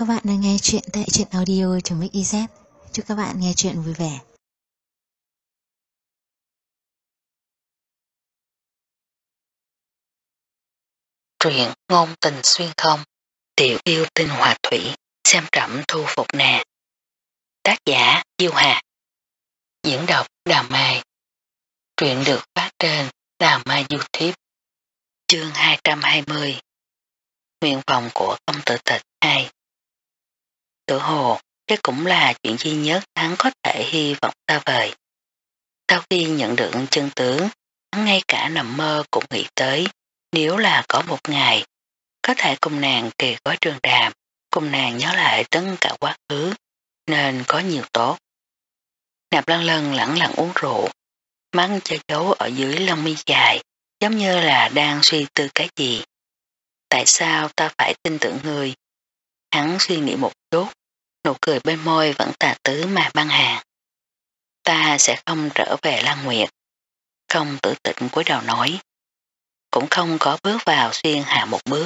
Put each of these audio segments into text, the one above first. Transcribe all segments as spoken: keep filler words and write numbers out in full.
các bạn đang nghe chuyện tại truyện audio.mixyz. Chúc các bạn nghe chuyện vui vẻ. Truyện ngôn tình xuyên không, tiểu yêu tinh hòa thủy, xem trẫm thu phục nè. Tác giả Diêu Hà. Diễn đọc Đào Mai. Truyện được phát trên Đào Mai YouTube. Chương hai trăm hai mươi. Nguyện vọng của công tử tịch hai. Tự hồ, đây cũng là chuyện duy nhất hắn có thể hy vọng xa vời. Sau khi nhận được chân tướng, hắn ngay cả nằm mơ cũng nghĩ tới, nếu là có một ngày, có thể cùng nàng kề gói trường đàm, cùng nàng nhớ lại tất cả quá khứ, nên có nhiều tốt. Nạp Lân Lân lẳng lặng uống rượu, mắt che giấu ở dưới lông mi dài, giống như là đang suy tư cái gì. Tại sao ta phải tin tưởng người? Hắn suy nghĩ một chút, nụ cười bên môi vẫn tà tứ mà băng hàng. Ta sẽ không trở về Lan Nguyệt. Không tử tịnh cúi đầu nói. Cũng không có bước vào xuyên hạ một bước.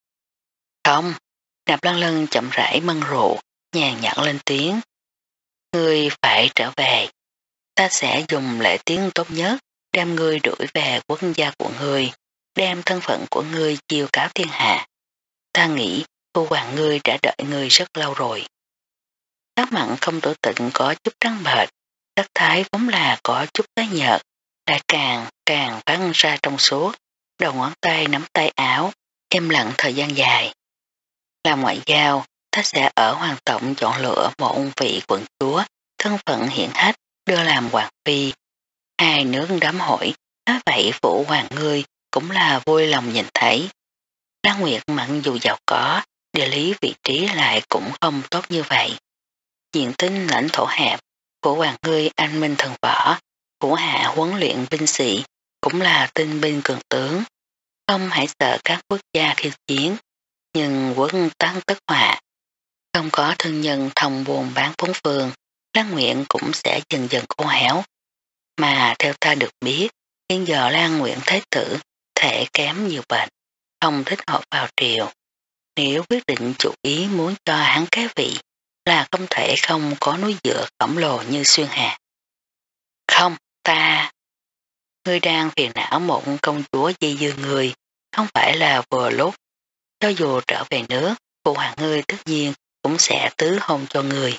Không, Nạp Lân Lân chậm rãi mân rượu, nhàn nhạt lên tiếng. Ngươi phải trở về. Ta sẽ dùng lễ tiếng tốt nhất, đem ngươi đuổi về quốc gia của ngươi, đem thân phận của ngươi chiêu cáo thiên hạ. Ta nghĩ phu hoàng ngươi đã đợi ngươi rất lâu rồi. Sắc mặn không tử tịnh có chút trắng bệch, sắc thái vốn là có chút tái nhợt, lại càng càng phát ra trong suốt, đầu ngón tay nắm tay áo, im lặng thời gian dài. Làm ngoại giao, ta sẽ ở hoàng tộc chọn lựa một vị quận chúa, thân phận hiển hách, đưa làm hoàng phi. Hai nước đám hỏi, nói vậy phụ hoàng ngươi cũng là vui lòng nhìn thấy. Lan Nguyệt mặc dù giàu có, địa lý vị trí lại cũng không tốt như vậy. Diện tích lãnh thổ hẹp, phụ hoàng ngươi anh minh thần võ, phủ hạ huấn luyện binh sĩ, cũng là tinh binh cường tướng. Không hãy sợ các quốc gia khiêu chiến, nhưng quân tăng tất họa. Không có thương nhân thông buôn bán bốn phương, Lan Nguyện cũng sẽ dần dần khô héo. Mà theo ta được biết, hiện giờ Lan Nguyện Thế Tử thể kém nhiều bệnh, không thích hợp vào triều. Nếu quyết định chủ ý muốn cho hắn kế vị, là không thể không có núi dựa khổng lồ như xuyên hà. Không, ta... Ngươi đang phiền não một công chúa dây dưa người, không phải là vừa lúc. Cho dù trở về nước, phụ hoàng ngươi tất nhiên cũng sẽ tứ hôn cho người.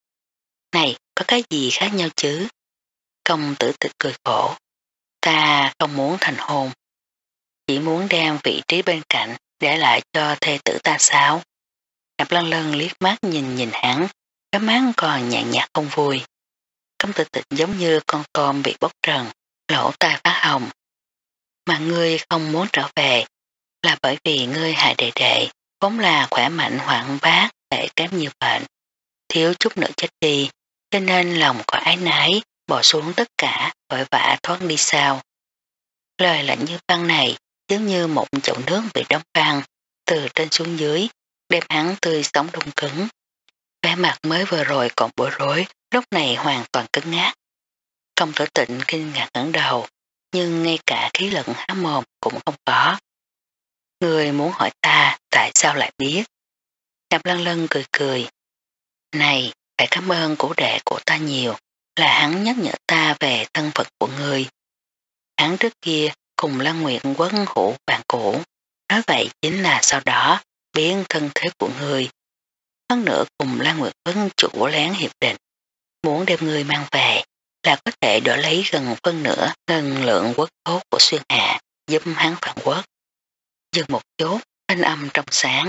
Này, có cái gì khác nhau chứ? Công tử tịch cười khổ. Ta không muốn thành hôn. Chỉ muốn đem vị trí bên cạnh để lại cho thê tử ta sao? Nạp Lân Lân liếc mắt nhìn nhìn hắn, cái mắt còn nhàn nhạt không vui. Công tử tịch giống như con tôm bị bốc trần, lỗ tai phát hồng. Mà ngươi không muốn trở về là bởi vì ngươi hại đệ đệ, vốn là khỏe mạnh hoạn bát, thể kém nhiều bệnh. Thiếu chút nữa chết đi, cho nên lòng có ái nái, bỏ xuống tất cả, vội vã thoát đi sao. Lời lạnh như băng này, giống như một chậu nước bị đóng băng, từ trên xuống dưới, đem hắn tươi sống đông cứng. Vẻ mặt mới vừa rồi còn bối rối, lúc này hoàn toàn cứng ngát. Công tử tịnh kinh ngạc ngẩng đầu, nhưng ngay cả khí lận há mồm cũng không có. Người muốn hỏi ta tại sao lại biết? Nạp Lân Lân cười cười. Này, phải cảm ơn cổ đệ của ta nhiều, là hắn nhắc nhở ta về thân phận của người. Hắn trước kia cùng Lan Nguyệt quấn hữu bạn cũ, nói vậy chính là sau đó biến thân thế của người. Hơn nữa cùng Lan Nguyệt vấn chủ lén hiệp định, muốn đem người mang về là có thể đổi lấy gần phân nửa ngân lượng quốc tốt của xuyên hạ, giúp hắn phản quốc. Dừng một chút, thanh âm trong sáng.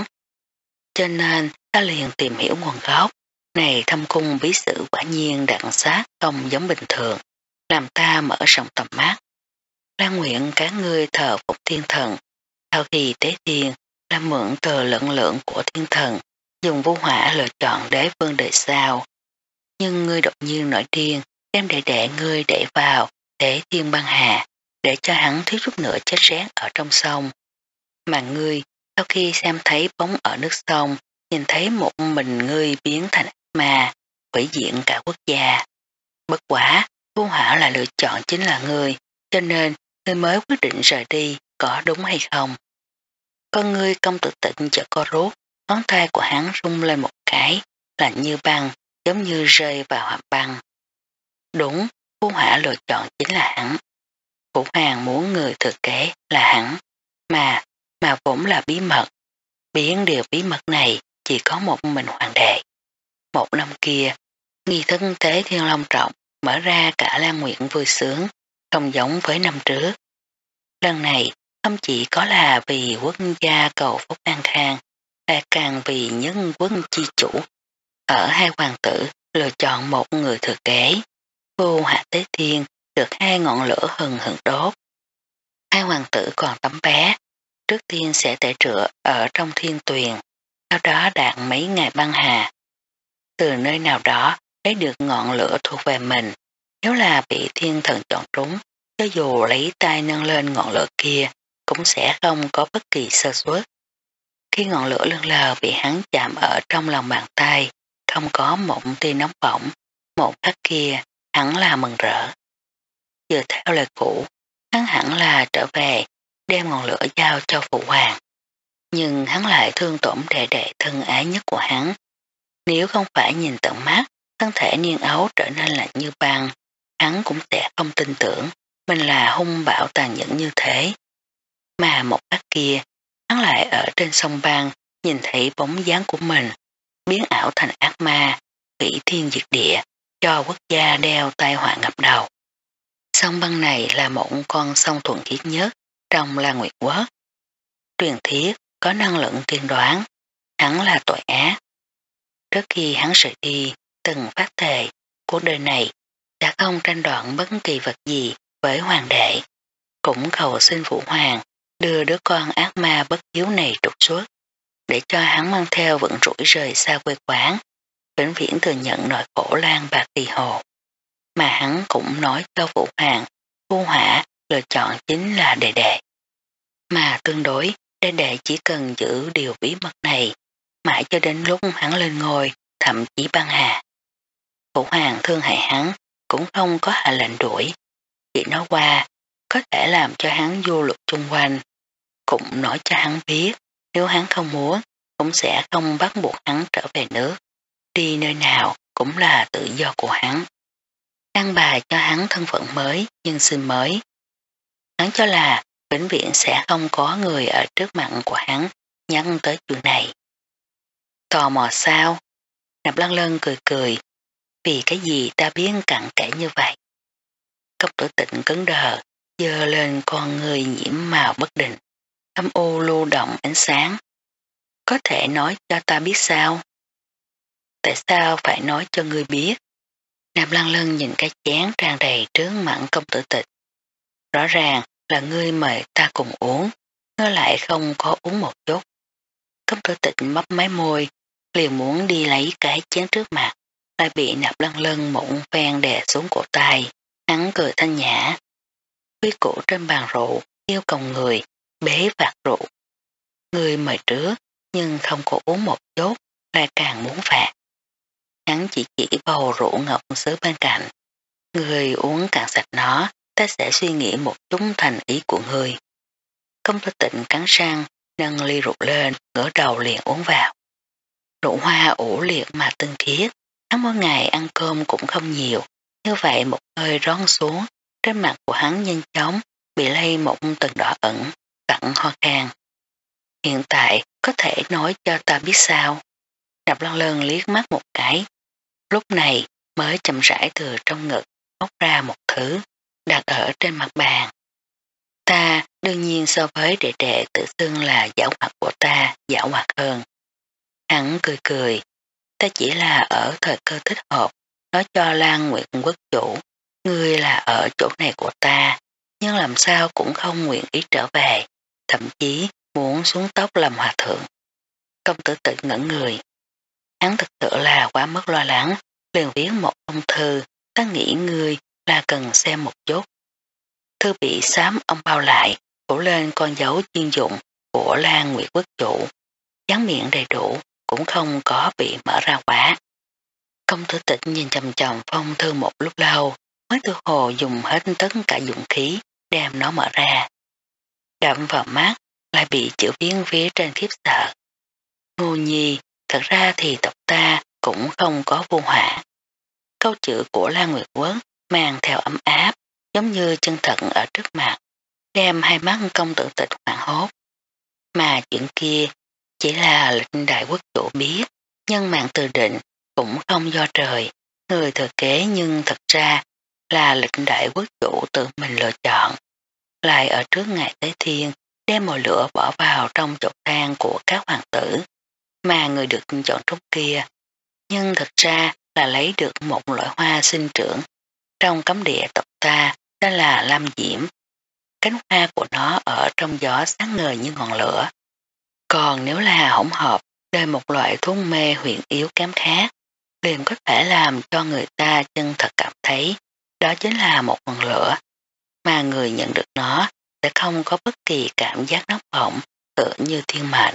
Cho nên ta liền tìm hiểu nguồn gốc. Này thâm cung bí sử quả nhiên đặng sát không giống bình thường, làm ta mở rộng tầm mắt. Lan nguyện các ngươi thờ phục thiên thần, sau khi tế thiên, làm mượn từ lượng lượng của thiên thần, dùng vô hỏa lựa chọn đế vương đời sau. Nhưng ngươi đột nhiên nổi điên, đem đệ đệ ngươi để vào, để thiên băng hà, để cho hắn thiếu chút nữa chết rét ở trong sông. Mà ngươi, sau khi xem thấy bóng ở nước sông, nhìn thấy một mình ngươi biến thành ác ma, hủy diện cả quốc gia. Bất quả, vô hỏa là lựa chọn chính là ngươi, cho nên ngươi mới quyết định rời đi, có đúng hay không? Con ngươi công tử tịnh chợt co rút, ngón tay của hắn rung lên một cái, lạnh như băng, giống như rơi vào hầm băng. Đúng, Phú Hỏa lựa chọn chính là hắn. Vũ Hoàng muốn người thừa kế là hắn, mà, mà vốn là bí mật. Biến điều bí mật này chỉ có một mình hoàng đệ. Một năm kia, nghi thức tế thiên long trọng, mở ra cả Lan Nguyện vui sướng, không giống với năm trước. Lần này, không chỉ có là vì quốc gia cầu phúc an khang, lại càng vì nhân quốc chi chủ. Ở hai hoàng tử lựa chọn một người thừa kế, Vô Hạ Tế Thiên được hai ngọn lửa hừng hừng đốt. Hai hoàng tử còn tấm bé, trước tiên sẽ tẩy rửa ở trong thiên tuyền, sau đó đạt mấy ngày băng hà. Từ nơi nào đó lấy được ngọn lửa thuộc về mình, nếu là bị thiên thần chọn trúng, cho dù lấy tay nâng lên ngọn lửa kia, cũng sẽ không có bất kỳ sơ suất. Khi ngọn lửa lưng lờ bị hắn chạm ở trong lòng bàn tay, không có một tia nóng bỏng, một khắc kia hắn là mừng rỡ. Dựa theo lời cũ, hắn hẳn là trở về, đem ngọn lửa giao cho phụ hoàng. Nhưng hắn lại thương tổn đệ đệ thân ái nhất của hắn. Nếu không phải nhìn tận mắt, thân thể niên ấu trở nên lạnh như băng, hắn cũng sẽ không tin tưởng mình là hung bạo tàn nhẫn như thế. Mà một khắc kia, hắn lại ở trên sông băng nhìn thấy bóng dáng của mình, biến ảo thành ác ma, hủy thiên diệt địa, cho quốc gia đeo tai họa ngập đầu. Sông băng này là một con sông thuần khiết nhất trong La Nguyệt Quốc. Truyền thuyết có năng lượng tiên đoán, hắn là tội ác. Trước khi hắn rời đi, từng phát thề, cuộc đời này đã không tranh đoạt bất kỳ vật gì với hoàng đệ, cũng cầu xin phụ hoàng đưa đứa con ác ma bất hiếu này trục xuất, để cho hắn mang theo vận rủi rời xa quê quán, vĩnh viễn thừa nhận nỗi khổ lan bạc kỳ hồ. Mà hắn cũng nói cho phụ hoàng, Phú Hỏa lựa chọn chính là đệ đệ. Mà tương đối, đệ đệ chỉ cần giữ điều bí mật này, mãi cho đến lúc hắn lên ngôi, thậm chí băng hà. Phụ hoàng thương hại hắn, cũng không có hạ lệnh đuổi, chỉ nói qua, có thể làm cho hắn vô luật chung quanh, cũng nói cho hắn biết, nếu hắn không muốn, cũng sẽ không bắt buộc hắn trở về nước, đi nơi nào cũng là tự do của hắn. An bài cho hắn thân phận mới, nhân sinh mới. Hắn cho là vĩnh viễn sẽ không có người ở trước mặt của hắn nhắc tới chuyện này. Tò mò sao? Nạp Lăng Lân cười cười, vì cái gì ta biết cặn kẽ như vậy? Công tử Tịnh cứng đờ, dơ lên con người nhiễm màu bất định, âm u lưu động ánh sáng. Có thể nói cho ta biết sao? Tại sao phải nói cho ngươi biết? Nạp Lăng Lân nhìn cái chén tràn đầy trước mặt công tử Tịch. Rõ ràng là ngươi mời ta cùng uống, nó lại không có uống một chút. Công tử Tịch mấp máy môi, liền muốn đi lấy cái chén trước mặt, lại bị Nạp Lăng Lân mụn phen đè xuống cổ tay. Hắn cười thanh nhã. Quý củ trên bàn rượu, yêu cầu người, bế vạt rượu. Người mời trước, nhưng không có uống một chút, lại càng muốn phạt. Hắn chỉ chỉ bầu rượu ngọc sứ bên cạnh. Người uống cạn sạch nó, ta sẽ suy nghĩ một chút thành ý của người. Công tử Tịnh cắn răng, nâng ly rượu lên, ngửa đầu liền uống vào. Rượu hoa ủ liệt mà tinh khiết, hắn mỗi ngày ăn cơm cũng không nhiều, như vậy một hơi rón xuống, trên mặt của hắn nhanh chóng bị lây một tầng đỏ ẩn, cặn ho khan. Hiện tại có thể nói cho ta biết sao? Nạp Lăng Lân liếc mắt một cái, lúc này mới chậm rãi từ trong ngực móc ra một thứ, đặt ở trên mặt bàn. Ta đương nhiên so với đệ đệ tự xưng là giảo hoạt của ta giảo hoạt hơn. Hắn cười cười, ta chỉ là ở thời cơ thích hợp, nói cho Lan Nguyệt quốc chủ, ngươi là ở chỗ này của ta, nhưng làm sao cũng không nguyện ý trở về, thậm chí muốn xuống tóc làm hòa thượng. Công tử Tự ngẩn người. Hắn thực sự là quá mất lo lắng, liền viết một phong thư, ta nghĩ ngươi là cần xem một chút. Thư bị xám ông bao lại, phủ lên con dấu chuyên dụng của Lan Nguyệt quốc chủ, dán miệng đầy đủ, cũng không có bị mở ra quá. Công tử Tịch nhìn chầm chầm phong thư một lúc lâu, mới tư hồ dùng hết tất cả dụng khí đem nó mở ra. Đậm vào mắt, lại bị chữ viết phía trên khiếp sợ. Ngô Nhi, thật ra thì tộc ta cũng không có vô hỏa. Câu chữ của La Nguyệt Quốc mang theo ấm áp, giống như chân thật ở trước mặt, đem hai mắt công tử tịch hoảng hốt. Mà chuyện kia chỉ là lịch đại quốc chủ biết, nhân mạng từ định cũng không do trời, người thừa kế nhưng thật ra là lịch đại quốc chủ tự mình lựa chọn. Lại ở trước ngày Tế Thiên đem mồi lửa bỏ vào trong chậu than của các hoàng tử, mà người được chọn trúng kia, nhưng thật ra là lấy được một loại hoa sinh trưởng trong cấm địa tộc ta, đó là lam diễm. Cánh hoa của nó ở trong gió sáng ngời như ngọn lửa. Còn nếu là hỗn hợp đời một loại thuốc mê huyền yếu kém khác, liền có thể làm cho người ta chân thật cảm thấy đó chính là một ngọn lửa, mà người nhận được nó sẽ không có bất kỳ cảm giác nóng bỏng tựa như thiên mệnh.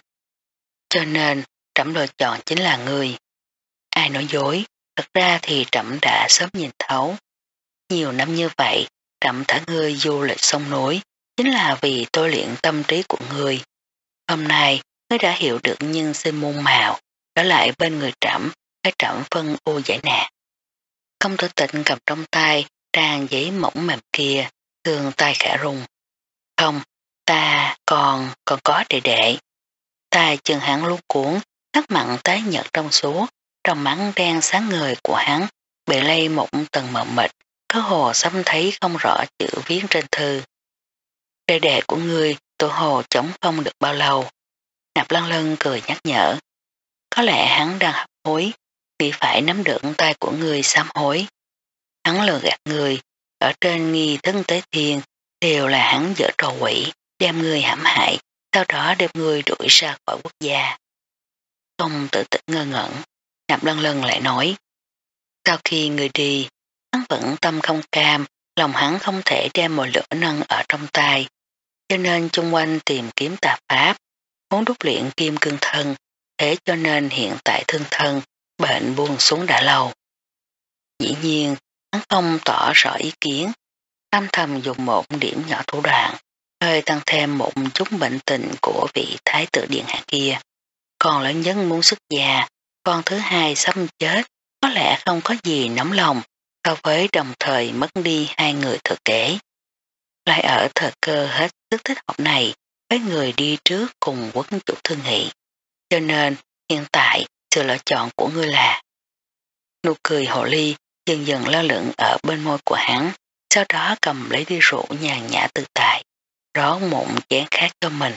Cho nên trẫm lựa chọn chính là người. Ai nói dối, thật ra thì trẫm đã sớm nhìn thấu. Nhiều năm như vậy, trẫm thả ngươi du lịch sông núi chính là vì tôi luyện tâm trí của ngươi. Hôm nay ngươi đã hiểu được nhân sinh muôn màu, trở lại bên người trẫm,ให้trẫm phân ưu giải nạn. Công tử Tịnh cầm trong tay trang giấy mỏng mềm kia, thường tay khẽ rung. Không, ta còn, còn có đệ đệ. Tai chân hắn luống cuốn, sắc mặn tái nhợt trong suốt, trong mắt đen sáng ngời của hắn bị lây một tầng mờ mịt, có hồ xăm thấy không rõ chữ viết trên thư. Đệ đệ của ngươi tự hồ chống không được bao lâu. Nạp Lăng Lân cười nhắc nhở. Có lẽ hắn đang hấp hối, vì phải nắm được tay của ngươi sám hối. Hắn lừa gạt người, ở trên nghi thức Tế Thiên đều là hắn dở trò quỷ, đem người hãm hại, sau đó đem người đuổi ra khỏi quốc gia. Không tự tịch ngơ ngẩn, Nạp Lăng Lân lại nói. Sau khi người đi, hắn vẫn tâm không cam, lòng hắn không thể đem mồi lửa nâng ở trong tay, cho nên chung quanh tìm kiếm tà pháp, muốn đúc luyện kim cương thân, thế cho nên hiện tại thương thân, bệnh buông xuống đã lâu. Dĩ nhiên, hắn không tỏ rõ ý kiến, âm thầm dùng một điểm nhỏ thủ đoạn, hơi tăng thêm một chút bệnh tình của vị thái tử điện hạ kia. Còn lớn nhất muốn xuất gia, con thứ hai sắp chết, có lẽ không có gì nóng lòng so với đồng thời mất đi hai người thừa kế. Lại ở thời cơ hết sức thích hợp này với người đi trước cùng quốc chủ thương nghị. Cho nên hiện tại sự lựa chọn của ngươi là. Nụ cười hồ ly dần dần lơ lửng ở bên môi của hắn, sau đó cầm lấy ly rượu nhàn nhã tự tại, rót một chén khác cho mình.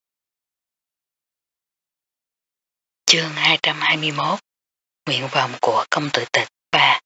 Chương hai trăm hai mươi mốt Nguyện vọng của công tử Tịch ba.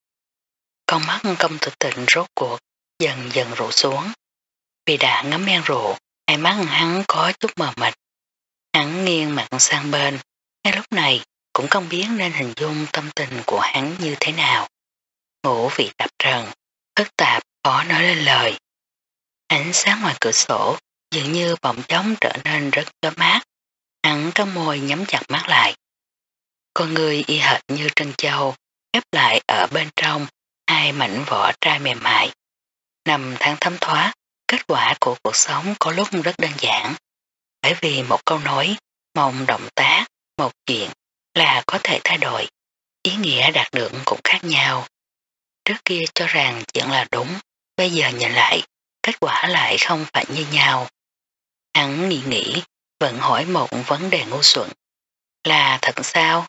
Con mắt công tử Tịnh rốt cuộc dần dần rủ xuống. Vì đã ngấm men rượu, hai mắt hắn có chút mờ mịt. Hắn nghiêng mặt sang bên, ngay lúc này cũng không biết nên hình dung tâm tình của hắn như thế nào. Ngủ vị tạp trần, phức tạp khó nói lên lời. Ánh sáng ngoài cửa sổ dường như bỗng chóng trở nên rất chói mắt. Hắn có môi nhắm chặt mắt lại. Con người y hệt như trân châu, khép lại ở bên trong hai mảnh vỏ trai mềm mại. Năm tháng thấm thoát, kết quả của cuộc sống có lúc rất đơn giản. Bởi vì một câu nói, một động tác, một chuyện là có thể thay đổi. Ý nghĩa đạt được cũng khác nhau. Trước kia cho rằng chuyện là đúng, bây giờ nhìn lại, kết quả lại không phải như nhau. Hắn nghĩ nghĩ, vẫn hỏi một vấn đề ngu xuẩn. Là thật sao?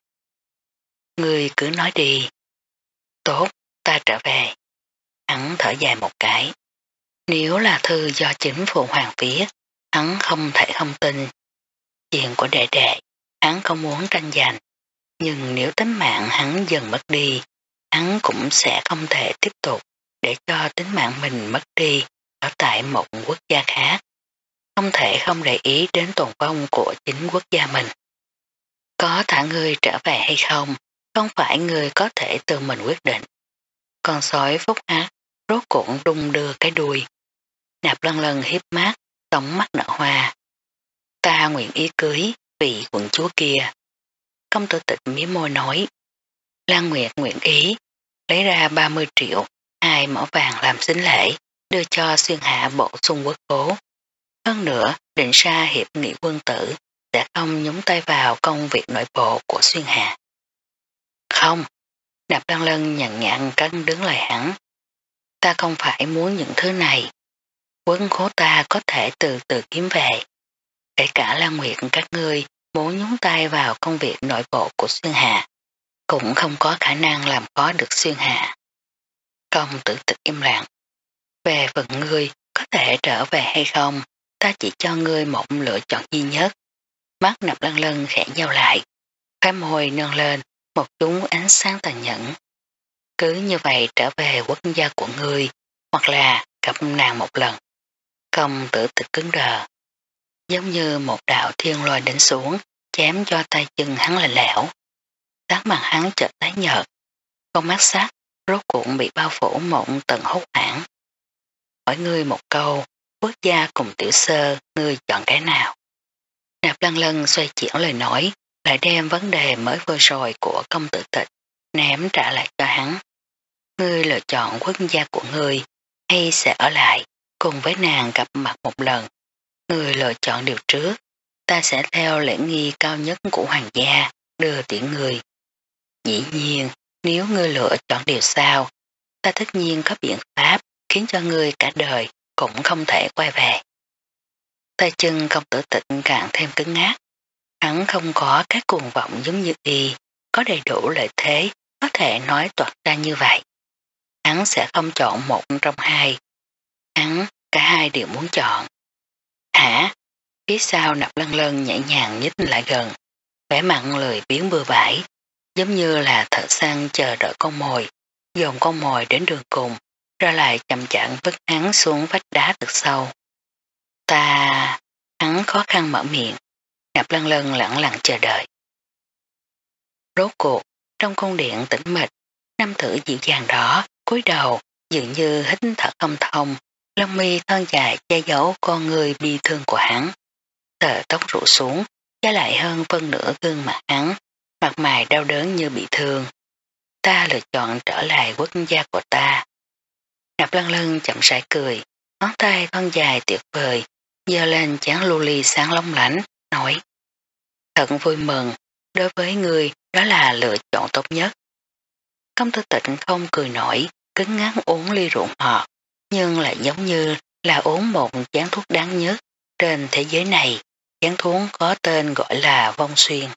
Người cứ nói đi. Tốt, ta trở về. Hắn thở dài một cái. Nếu là thư do chính Phụ Hoàng viết, hắn không thể không tin. Chuyện của đệ đệ, hắn không muốn tranh giành. Nhưng nếu tính mạng hắn dần mất đi, hắn cũng sẽ không thể tiếp tục để cho tính mạng mình mất đi ở tại một quốc gia khác. Không thể không để ý đến tồn vong của chính quốc gia mình. Có thả người trở về hay không, không phải người có thể tự mình quyết định. Con sói phúc ác, rốt cuộc đung đưa cái đuôi. Nạp Lăng Lân hiếp mắt, sóng mắt nở hoa. Ta nguyện ý cưới vị quận chúa kia. Công tử Tịch mí môi nói. Lan Nguyệt nguyện ý, lấy ra ba mươi triệu, hai mỏ vàng làm sính lễ, đưa cho xuyên hạ bổ sung quốc cố. Hơn nữa, định ra hiệp nghị quân tử, sẽ không nhúng tay vào công việc nội bộ của Xuyên Hà. Không, Nạp Lan Lân nhàn nhạt cắn đứng lời hắn. Ta không phải muốn những thứ này. Quân khố ta có thể từ từ kiếm về. Kể cả Lan Nguyệt các ngươi muốn nhúng tay vào công việc nội bộ của Xuyên Hà, cũng không có khả năng làm khó được Xuyên Hà. Công tử tịch im lặng. Về phần ngươi có thể trở về hay không, ta chỉ cho ngươi một lựa chọn duy nhất. Mắt Nạp Lan Lân khẽ giao lại, khóe môi nâng lên một chút ánh sáng tàn nhẫn. Cứ như vậy trở về quốc gia của ngươi, hoặc là gặp nàng một lần. Công tử tịch cứng đờ, giống như một đạo thiên lôi đánh xuống, chém cho tay chân hắn lạnh lẽo. Sắc mặt hắn chợt tái nhợt, con mắt sắc rốt cuộc bị bao phủ một tầng hốt hoảng. Hỏi ngươi một câu, quốc gia cùng tiểu sơ, ngươi chọn cái nào? Nạp Lan Lân xoay chuyển lời nói, lại đem vấn đề mới vừa rồi của công tử tịch ném trả lại cho hắn. Ngươi lựa chọn quốc gia của ngươi, hay sẽ ở lại cùng với nàng gặp mặt một lần? Ngươi lựa chọn điều trước, ta sẽ theo lễ nghi cao nhất của hoàng gia đưa tiễn người. Dĩ nhiên, nếu ngươi lựa chọn điều sau, ta tất nhiên có biện pháp khiến cho ngươi cả đời cũng không thể quay về. Tay chân công tử tịch càng thêm cứng ngắc. Hắn không có cái cuồng vọng giống như y, có đầy đủ lợi thế có thể nói toạc ra như vậy. Hắn sẽ không chọn một trong hai. Hắn cả hai đều muốn chọn. Hả? Phía sau Nạp Lan Lân nhẹ nhàng nhích lại gần, vẻ mặn lười biến bừa bãi, giống như là thợ săn chờ đợi con mồi, dồn con mồi đến đường cùng, ra lại chậm chậm vứt hắn xuống vách đá thật sâu. Ta... Hắn khó khăn mở miệng, Nạp Lan Lân lặng lặng chờ đợi. Rốt cuộc, trong cung điện tĩnh mịch, nam tử dịu dàng đó, cúi đầu, dường như hít thở không thông, lông mi thon dài che giấu con người bi thương của hắn. Tờ tóc rủ xuống, giá lại hơn phân nửa gương mặt hắn, mặt mày đau đớn như bị thương. Ta lựa chọn trở lại quốc gia của ta. Nạp Lan Lân chậm rãi cười, ngón tay thon dài tuyệt vời, giơ lên chán lưu ly sáng long lánh, nói: Thật vui mừng, đối với người đó là lựa chọn tốt nhất. Công tử tịnh không cười nổi, cứng ngắn uống ly rượu ngọt, nhưng lại giống như là uống một chén thuốc đáng nhất trên thế giới này. Chén thuốc có tên gọi là Vong Xuyên.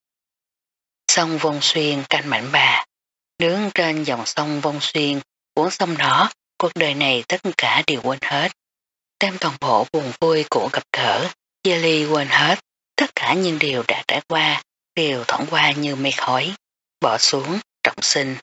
Sông Vong Xuyên canh mảnh bà, đứng trên dòng sông Vong Xuyên, uống xong nó, cuộc đời này tất cả đều quên hết. Đem toàn bộ buồn vui của gặp gỡ, chia ly quên hết, tất cả những điều đã trải qua, đều thoảng qua như mây khói, bỏ xuống, trọng sinh.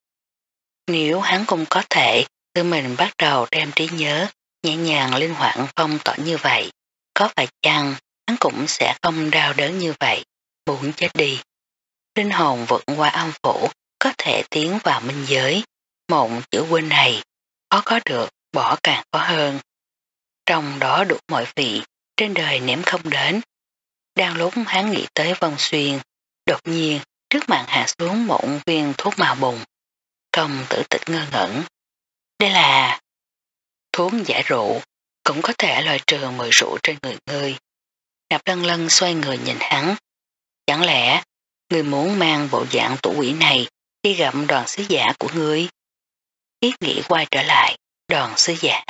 Nếu hắn cũng có thể tự mình bắt đầu đem trí nhớ, nhẹ nhàng linh hoạt phong tỏa như vậy, có phải chăng hắn cũng sẽ không đau đớn như vậy, muốn chết đi. Linh hồn vượt qua âm phủ, có thể tiến vào minh giới, mộng chữ quên này, khó có được, bỏ càng khó hơn. Trong đó đủ mọi vị, trên đời ném không đến. Đang lúc hắn nghĩ tới Vong Xuyên, đột nhiên trước mặt hạ xuống một viên thuốc màu bùng. Công tử tịch ngơ ngẩn. Đây là thuốc giải rượu, cũng có thể loại trừ mùi rượu trên người ngươi. Nạp Lan Lân xoay người nhìn hắn. Chẳng lẽ ngươi muốn mang bộ dạng tủ quỷ này đi gặp đoàn sứ giả của ngươi? Ý nghĩ quay trở lại, đoàn sứ giả.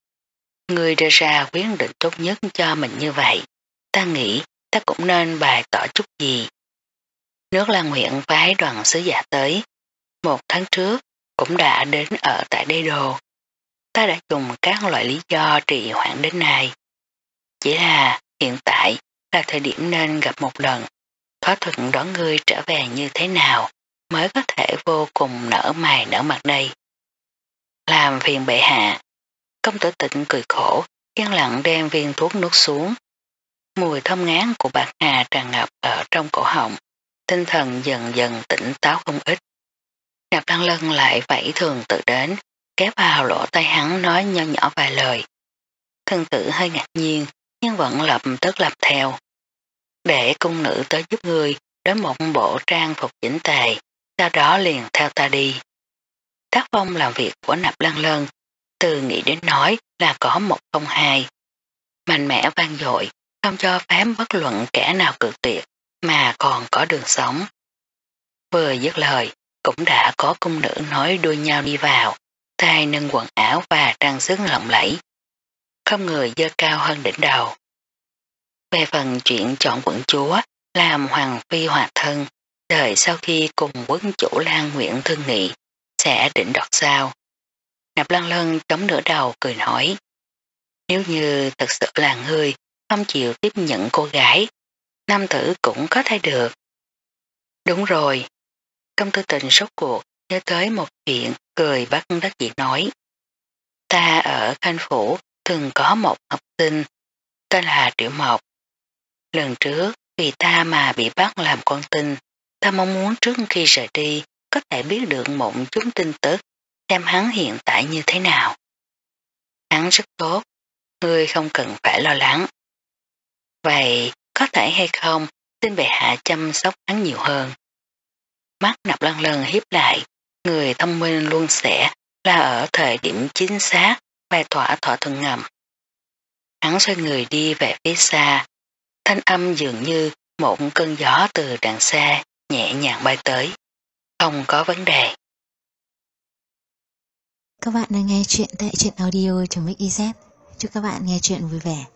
Ngươi đưa ra quyết định tốt nhất cho mình như vậy, ta nghĩ ta cũng nên bày tỏ chút gì. Nước Lan Nguyện phái đoàn sứ giả tới, một tháng trước cũng đã đến ở tại Đế Đô. Ta đã dùng các loại lý do trì hoãn đến nay. Chỉ là hiện tại là thời điểm nên gặp một lần, thỏa thuận đón ngươi trở về như thế nào mới có thể vô cùng nở mày nở mặt đây. Làm phiền bệ hạ. Công tử Tịnh cười khổ, yên lặng đem viên thuốc nuốt xuống. Mùi thơm ngán của bạc hà tràn ngập ở trong cổ họng, tinh thần dần dần tỉnh táo không ít. Nạp Lan Lân lại vẫy thường tự đến, kéo vào lỗ tay hắn nói nho nhỏ vài lời. Thân tử hơi ngạc nhiên, nhưng vẫn lập tức làm theo. Để cung nữ tới giúp người đến một bộ trang phục chỉnh tề, sau đó liền theo ta đi. Tác phong làm việc của Nạp Lan Lân, từ nghĩ đến nói là có một không hai. Mạnh mẽ vang dội, không cho phép bất luận kẻ nào cự tuyệt mà còn có đường sống. Vừa dứt lời, cũng đã có cung nữ nói đuôi nhau đi vào, tay nâng quần áo và trang sức lộng lẫy. Không người dơ cao hơn đỉnh đầu. Về phần chuyện chọn quận chúa làm hoàng phi hòa thân, đợi sau khi cùng quân chủ Lan Nguyễn thương nghị, sẽ định đoạt sao. Nạp Lăng Lân chống nửa đầu cười nói, nếu như thật sự là ngươi không chịu tiếp nhận cô gái, nam tử cũng có thể được. Đúng rồi. Công Tư Tình sốt cuộc nhớ tới một chuyện, cười bắt đắc dĩ nói. Ta ở Khanh Phủ từng có một học sinh tên là Triệu Mộc. Lần trước vì ta mà bị bắt làm con tin, ta mong muốn trước khi rời đi có thể biết được một chút tin tức, xem hắn hiện tại như thế nào. Hắn rất tốt, ngươi không cần phải lo lắng. Vậy có thể hay không xin bệ hạ chăm sóc hắn nhiều hơn. Mắt Nạp Lăng Lân hiếp lại, người thông minh luôn sẽ là ở thời điểm chính xác bài tỏa thỏa thuận ngầm. Hắn xoay người đi về phía xa, thanh âm dường như một cơn gió từ đằng xa nhẹ nhàng bay tới. Không có vấn đề. Các bạn đang nghe chuyện tại truyện audio.mixyz. Chúc các bạn nghe chuyện vui vẻ.